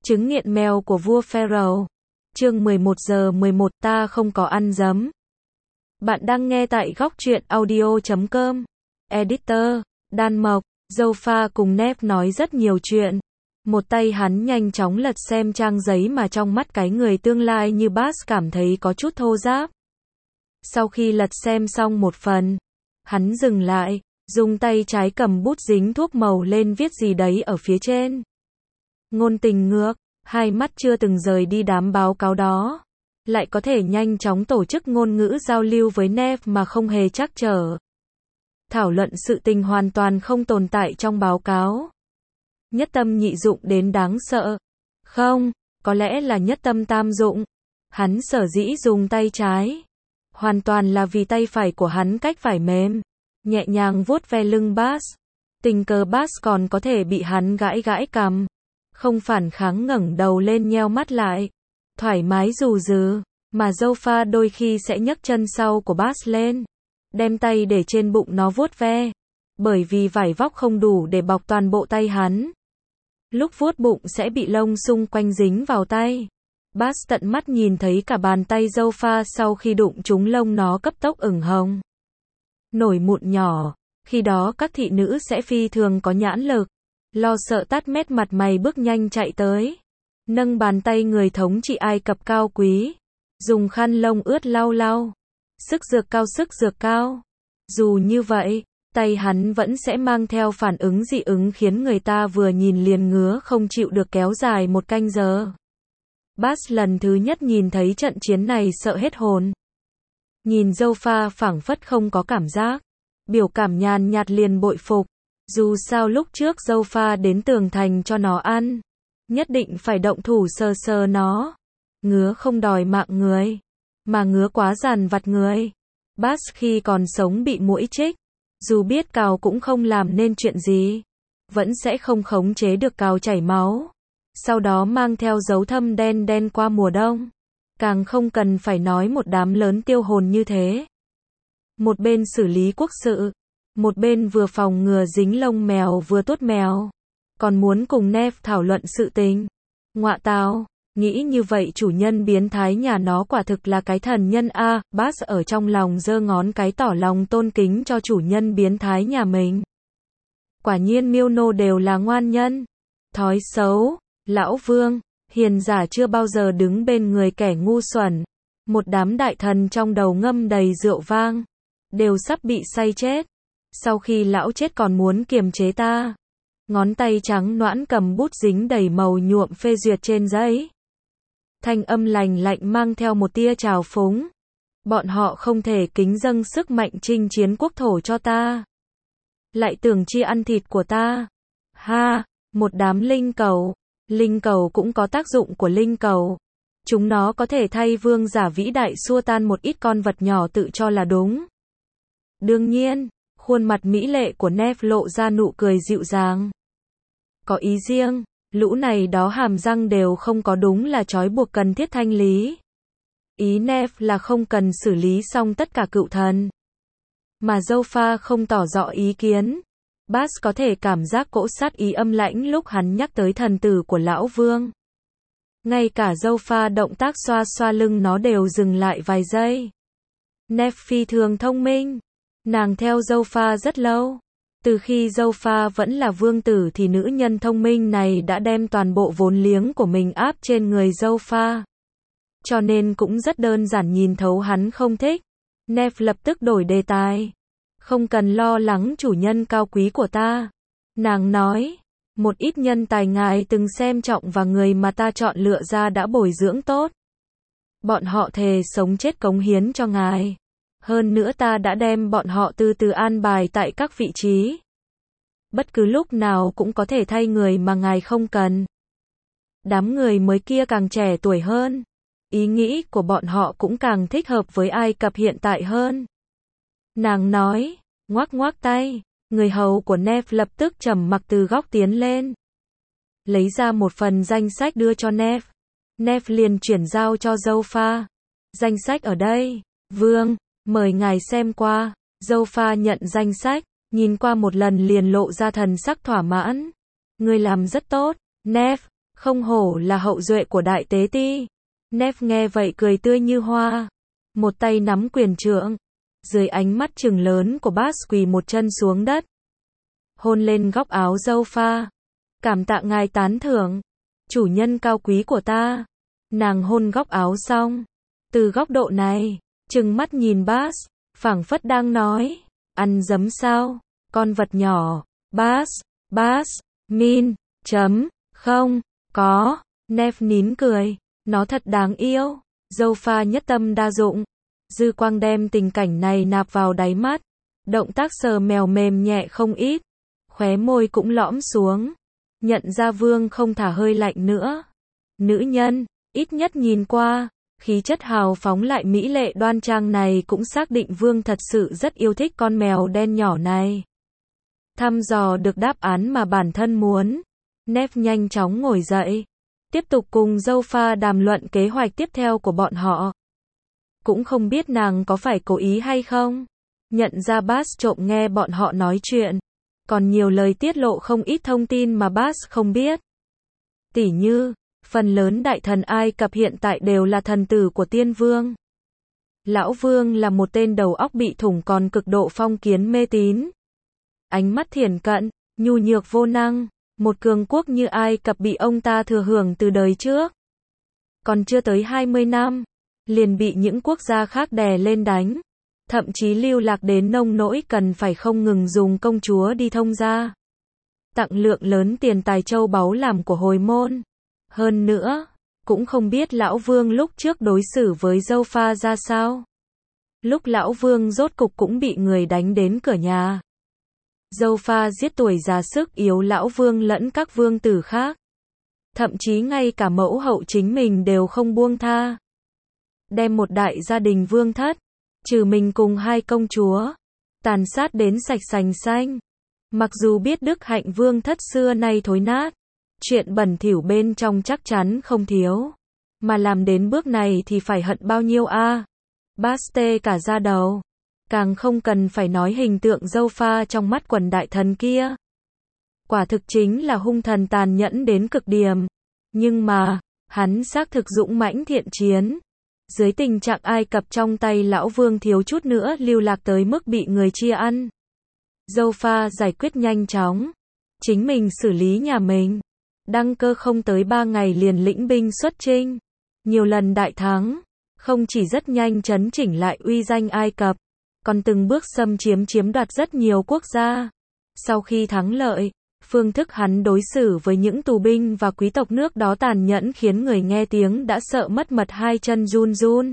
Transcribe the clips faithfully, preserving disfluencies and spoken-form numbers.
Chứng nghiện mèo của vua Pharaoh. Chương mười một giờ mười một ta không có ăn dấm. Bạn đang nghe tại góc truyện audio chấm com. Editor, Đan Mộc, Zophar cùng Nef nói rất nhiều chuyện. Một tay hắn nhanh chóng lật xem trang giấy mà trong mắt cái người tương lai như Bass cảm thấy có chút thô ráp. Sau khi lật xem xong một phần, hắn dừng lại, dùng tay trái cầm bút dính thuốc màu lên viết gì đấy ở phía trên. Ngôn tình ngược, hai mắt chưa từng rời đi đám báo cáo đó, lại có thể nhanh chóng tổ chức ngôn ngữ giao lưu với Nef mà không hề trắc trở. Thảo luận sự tình hoàn toàn không tồn tại trong báo cáo. Nhất tâm nhị dụng đến đáng sợ. Không, có lẽ là nhất tâm tam dụng. Hắn sở dĩ dùng tay trái, hoàn toàn là vì tay phải của hắn cách phải mềm, nhẹ nhàng vuốt ve lưng Bass. Tình cờ Bass còn có thể bị hắn gãi gãi cằm, không phản kháng ngẩng đầu lên nheo mắt lại, thoải mái dù dừ, mà Zophar đôi khi sẽ nhấc chân sau của Bass lên, đem tay để trên bụng nó vuốt ve, bởi vì vải vóc không đủ để bọc toàn bộ tay hắn. Lúc vuốt bụng sẽ bị lông xung quanh dính vào tay. Bass tận mắt nhìn thấy cả bàn tay Zophar sau khi đụng trúng lông nó cấp tốc ửng hồng, nổi mụn nhỏ. Khi đó các thị nữ sẽ phi thường có nhãn lực, lo sợ tát mét mặt mày bước nhanh chạy tới, nâng bàn tay người thống trị Ai Cập cao quý, dùng khăn lông ướt lau lau. Sức dược cao, sức dược cao. Dù như vậy, tay hắn vẫn sẽ mang theo phản ứng dị ứng khiến người ta vừa nhìn liền ngứa không chịu được, kéo dài một canh giờ. Bass lần thứ nhất nhìn thấy trận chiến này sợ hết hồn. Nhìn Zophar phảng phất không có cảm giác, biểu cảm nhàn nhạt liền bội phục. Dù sao lúc trước Zophar đến tường thành cho nó ăn, nhất định phải động thủ sờ sờ nó. Ngứa không đòi mạng người, mà ngứa quá dằn vặt người. Bass khi còn sống bị muỗi chích, dù biết cào cũng không làm nên chuyện gì, vẫn sẽ không khống chế được cào chảy máu, sau đó mang theo dấu thâm đen đen qua mùa đông. Càng không cần phải nói một đám lớn tiêu hồn như thế. Một bên xử lý quốc sự, một bên vừa phòng ngừa dính lông mèo vừa tuốt mèo, còn muốn cùng Nef thảo luận sự tình. Ngọa tào, nghĩ như vậy chủ nhân biến thái nhà nó quả thực là cái thần nhân a. Bass ở trong lòng giơ ngón cái tỏ lòng tôn kính cho chủ nhân biến thái nhà mình. Quả nhiên miêu nô đều là ngoan nhân. Thói xấu, lão vương, hiền giả chưa bao giờ đứng bên người kẻ ngu xuẩn. Một đám đại thần trong đầu ngâm đầy rượu vang, đều sắp bị say chết. Sau khi lão chết còn muốn kiềm chế ta. Ngón tay trắng nõn cầm bút dính đầy màu nhuộm phê duyệt trên giấy. Thanh âm lành lạnh mang theo một tia trào phúng. Bọn họ không thể kính dâng sức mạnh chinh chiến quốc thổ cho ta, lại tưởng chi ăn thịt của ta. Ha, một đám linh cầu. Linh cầu cũng có tác dụng của linh cầu. Chúng nó có thể thay vương giả vĩ đại xua tan một ít con vật nhỏ tự cho là đúng. Đương nhiên, khuôn mặt mỹ lệ của Nef lộ ra nụ cười dịu dàng. Có ý riêng, lũ này đó hàm răng đều không có, đúng là trói buộc cần thiết thanh lý. Ý Nef là không cần xử lý xong tất cả cựu thần. Mà Zophar không tỏ rõ ý kiến. Bass có thể cảm giác cỗ sát ý âm lãnh lúc hắn nhắc tới thần tử của lão vương. Ngay cả Zophar động tác xoa xoa lưng nó đều dừng lại vài giây. Nef phi thường thông minh. Nàng theo Zophar rất lâu. Từ khi Zophar vẫn là vương tử thì nữ nhân thông minh này đã đem toàn bộ vốn liếng của mình áp trên người Zophar. Cho nên cũng rất đơn giản nhìn thấu hắn không thích. Nef lập tức đổi đề tài. Không cần lo lắng chủ nhân cao quý của ta. Nàng nói, một ít nhân tài ngài từng xem trọng và người mà ta chọn lựa ra đã bồi dưỡng tốt. Bọn họ thề sống chết cống hiến cho ngài. Hơn nữa ta đã đem bọn họ từ từ an bài tại các vị trí. Bất cứ lúc nào cũng có thể thay người mà ngài không cần. Đám người mới kia càng trẻ tuổi hơn. Ý nghĩ của bọn họ cũng càng thích hợp với Ai Cập hiện tại hơn. Nàng nói, ngoác ngoác tay. Người hầu của Nef lập tức trầm mặc từ góc tiến lên, lấy ra một phần danh sách đưa cho Nef. Nef liền chuyển giao cho Zophar. Danh sách ở đây, vương, mời ngài xem qua. Zophar nhận danh sách, nhìn qua một lần liền lộ ra thần sắc thỏa mãn. Ngươi làm rất tốt, Nef. Không hổ là hậu duệ của đại tế ti. Nef nghe vậy cười tươi như hoa. Một tay nắm quyền trượng. Dưới ánh mắt trừng lớn của Bass quỳ một chân xuống đất. Hôn lên góc áo Zulfa. Cảm tạ ngài tán thưởng. Chủ nhân cao quý của ta. Nàng hôn góc áo xong. Từ góc độ này, trừng mắt nhìn Bass, phảng phất đang nói. Ăn dấm sao? Con vật nhỏ. Bass, Bass, Min, chấm, không, có. Nef nín cười. Nó thật đáng yêu. Zulfa nhất tâm đa dụng. Dư quang đem tình cảnh này nạp vào đáy mắt. Động tác sờ mèo mềm nhẹ không ít. Khóe môi cũng lõm xuống. Nhận ra Vương không thả hơi lạnh nữa. Nữ nhân, ít nhất nhìn qua, khí chất hào phóng lại mỹ lệ đoan trang này cũng xác định Vương thật sự rất yêu thích con mèo đen nhỏ này. Thăm dò được đáp án mà bản thân muốn. Nef nhanh chóng ngồi dậy. Tiếp tục cùng Zulfa đàm luận kế hoạch tiếp theo của bọn họ. Cũng không biết nàng có phải cố ý hay không. Nhận ra Bass trộm nghe bọn họ nói chuyện. Còn nhiều lời tiết lộ không ít thông tin mà Bass không biết. Tỉ như, phần lớn đại thần Ai Cập hiện tại đều là thần tử của tiên vương. Lão Vương là một tên đầu óc bị thủng còn cực độ phong kiến mê tín. Ánh mắt thiển cận, nhu nhược vô năng. Một cường quốc như Ai Cập bị ông ta thừa hưởng từ đời trước. Còn chưa tới hai mươi năm, liền bị những quốc gia khác đè lên đánh. Thậm chí lưu lạc đến nông nỗi cần phải không ngừng dùng công chúa đi thông gia. Tặng lượng lớn tiền tài châu báu làm của hồi môn. Hơn nữa, cũng không biết lão Vương lúc trước đối xử với Zulfa ra sao. Lúc lão Vương rốt cục cũng bị người đánh đến cửa nhà. Zulfa giết tuổi già sức yếu lão Vương lẫn các vương tử khác. Thậm chí ngay cả mẫu hậu chính mình đều không buông tha. Đem một đại gia đình vương thất, trừ mình cùng hai công chúa, tàn sát đến sạch sành xanh. Mặc dù biết đức hạnh vương thất xưa nay thối nát, chuyện bẩn thỉu bên trong chắc chắn không thiếu. Mà làm đến bước này thì phải hận bao nhiêu a? À? Bass tê cả da đầu. Càng không cần phải nói hình tượng Zulfa trong mắt quần đại thần kia. Quả thực chính là hung thần tàn nhẫn đến cực điểm. Nhưng mà, hắn xác thực dũng mãnh thiện chiến. Dưới tình trạng Ai Cập trong tay lão Vương thiếu chút nữa lưu lạc tới mức bị người chia ăn. Zulfa giải quyết nhanh chóng. Chính mình xử lý nhà mình. Đăng cơ không tới ba ngày liền lĩnh binh xuất chinh. Nhiều lần đại thắng. Không chỉ rất nhanh chấn chỉnh lại uy danh Ai Cập, còn từng bước xâm chiếm chiếm đoạt rất nhiều quốc gia. Sau khi thắng lợi, phương thức hắn đối xử với những tù binh và quý tộc nước đó tàn nhẫn khiến người nghe tiếng đã sợ mất mật hai chân run run.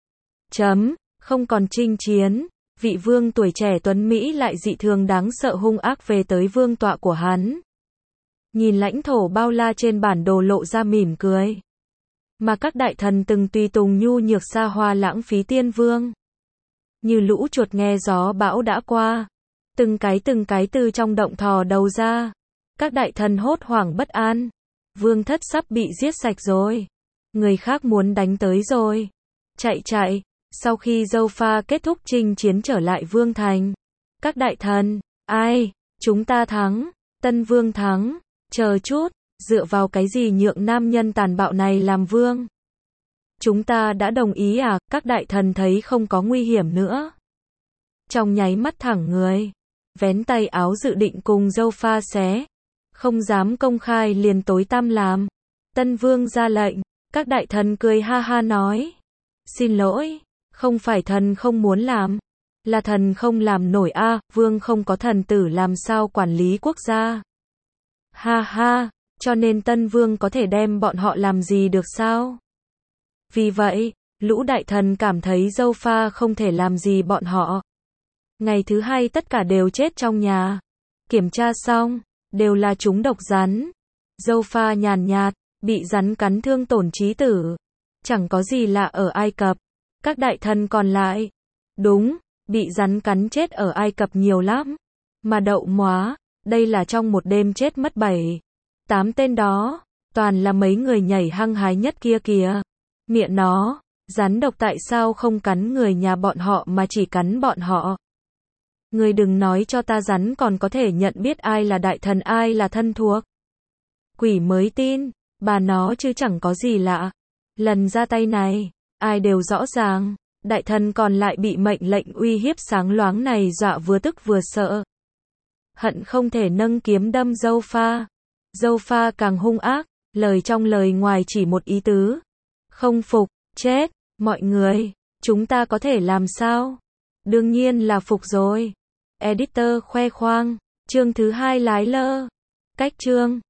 Chấm, không còn chinh chiến, vị vương tuổi trẻ tuấn Mỹ lại dị thường đáng sợ hung ác về tới vương tọa của hắn. Nhìn lãnh thổ bao la trên bản đồ lộ ra mỉm cười. Mà các đại thần từng tùy tùng nhu nhược xa hoa lãng phí tiên vương. Như lũ chuột nghe gió bão đã qua. Từng cái từng cái từ trong động thò đầu ra. Các đại thần hốt hoảng bất an. Vương thất sắp bị giết sạch rồi. Người khác muốn đánh tới rồi. Chạy chạy. Sau khi Zulfa kết thúc chinh chiến trở lại vương thành. Các đại thần, ai, chúng ta thắng. Tân vương thắng. Chờ chút, dựa vào cái gì nhượng nam nhân tàn bạo này làm vương? Chúng ta đã đồng ý à? Các đại thần thấy không có nguy hiểm nữa. Trong nháy mắt thẳng người. Vén tay áo dự định cùng Zulfa xé. Không dám công khai liền tối tăm làm. Tân vương ra lệnh. Các đại thần cười ha ha nói. Xin lỗi. Không phải thần không muốn làm. Là thần không làm nổi a. À, vương không có thần tử làm sao quản lý quốc gia. Ha ha. Cho nên tân vương có thể đem bọn họ làm gì được sao? Vì vậy, lũ đại thần cảm thấy Zulfa không thể làm gì bọn họ. Ngày thứ hai tất cả đều chết trong nhà. Kiểm tra xong, đều là chúng độc rắn. Zulfa nhàn nhạt, bị rắn cắn thương tổn chí tử. Chẳng có gì lạ ở Ai Cập. Các đại thần còn lại, đúng, bị rắn cắn chết ở Ai Cập nhiều lắm. Mà đậu móa, đây là trong một đêm chết mất bảy, tám tên đó, toàn là mấy người nhảy hăng hái nhất kia kìa. Miệng nó, rắn độc tại sao không cắn người nhà bọn họ mà chỉ cắn bọn họ? Người đừng nói cho ta rắn còn có thể nhận biết ai là đại thần ai là thân thuộc. Quỷ mới tin, Bà nó chứ chẳng có gì lạ. Lần ra tay này, ai đều rõ ràng. Đại thần còn lại bị mệnh lệnh uy hiếp sáng loáng này dọa vừa tức vừa sợ. Hận không thể nâng kiếm đâm dâu pha. Dâu pha càng hung ác, lời trong lời ngoài chỉ một ý tứ. Không phục, chết, mọi người, chúng ta có thể làm sao? Đương nhiên là phục rồi. Editor khoe khoang, chương thứ hai lái lơ. Cách chương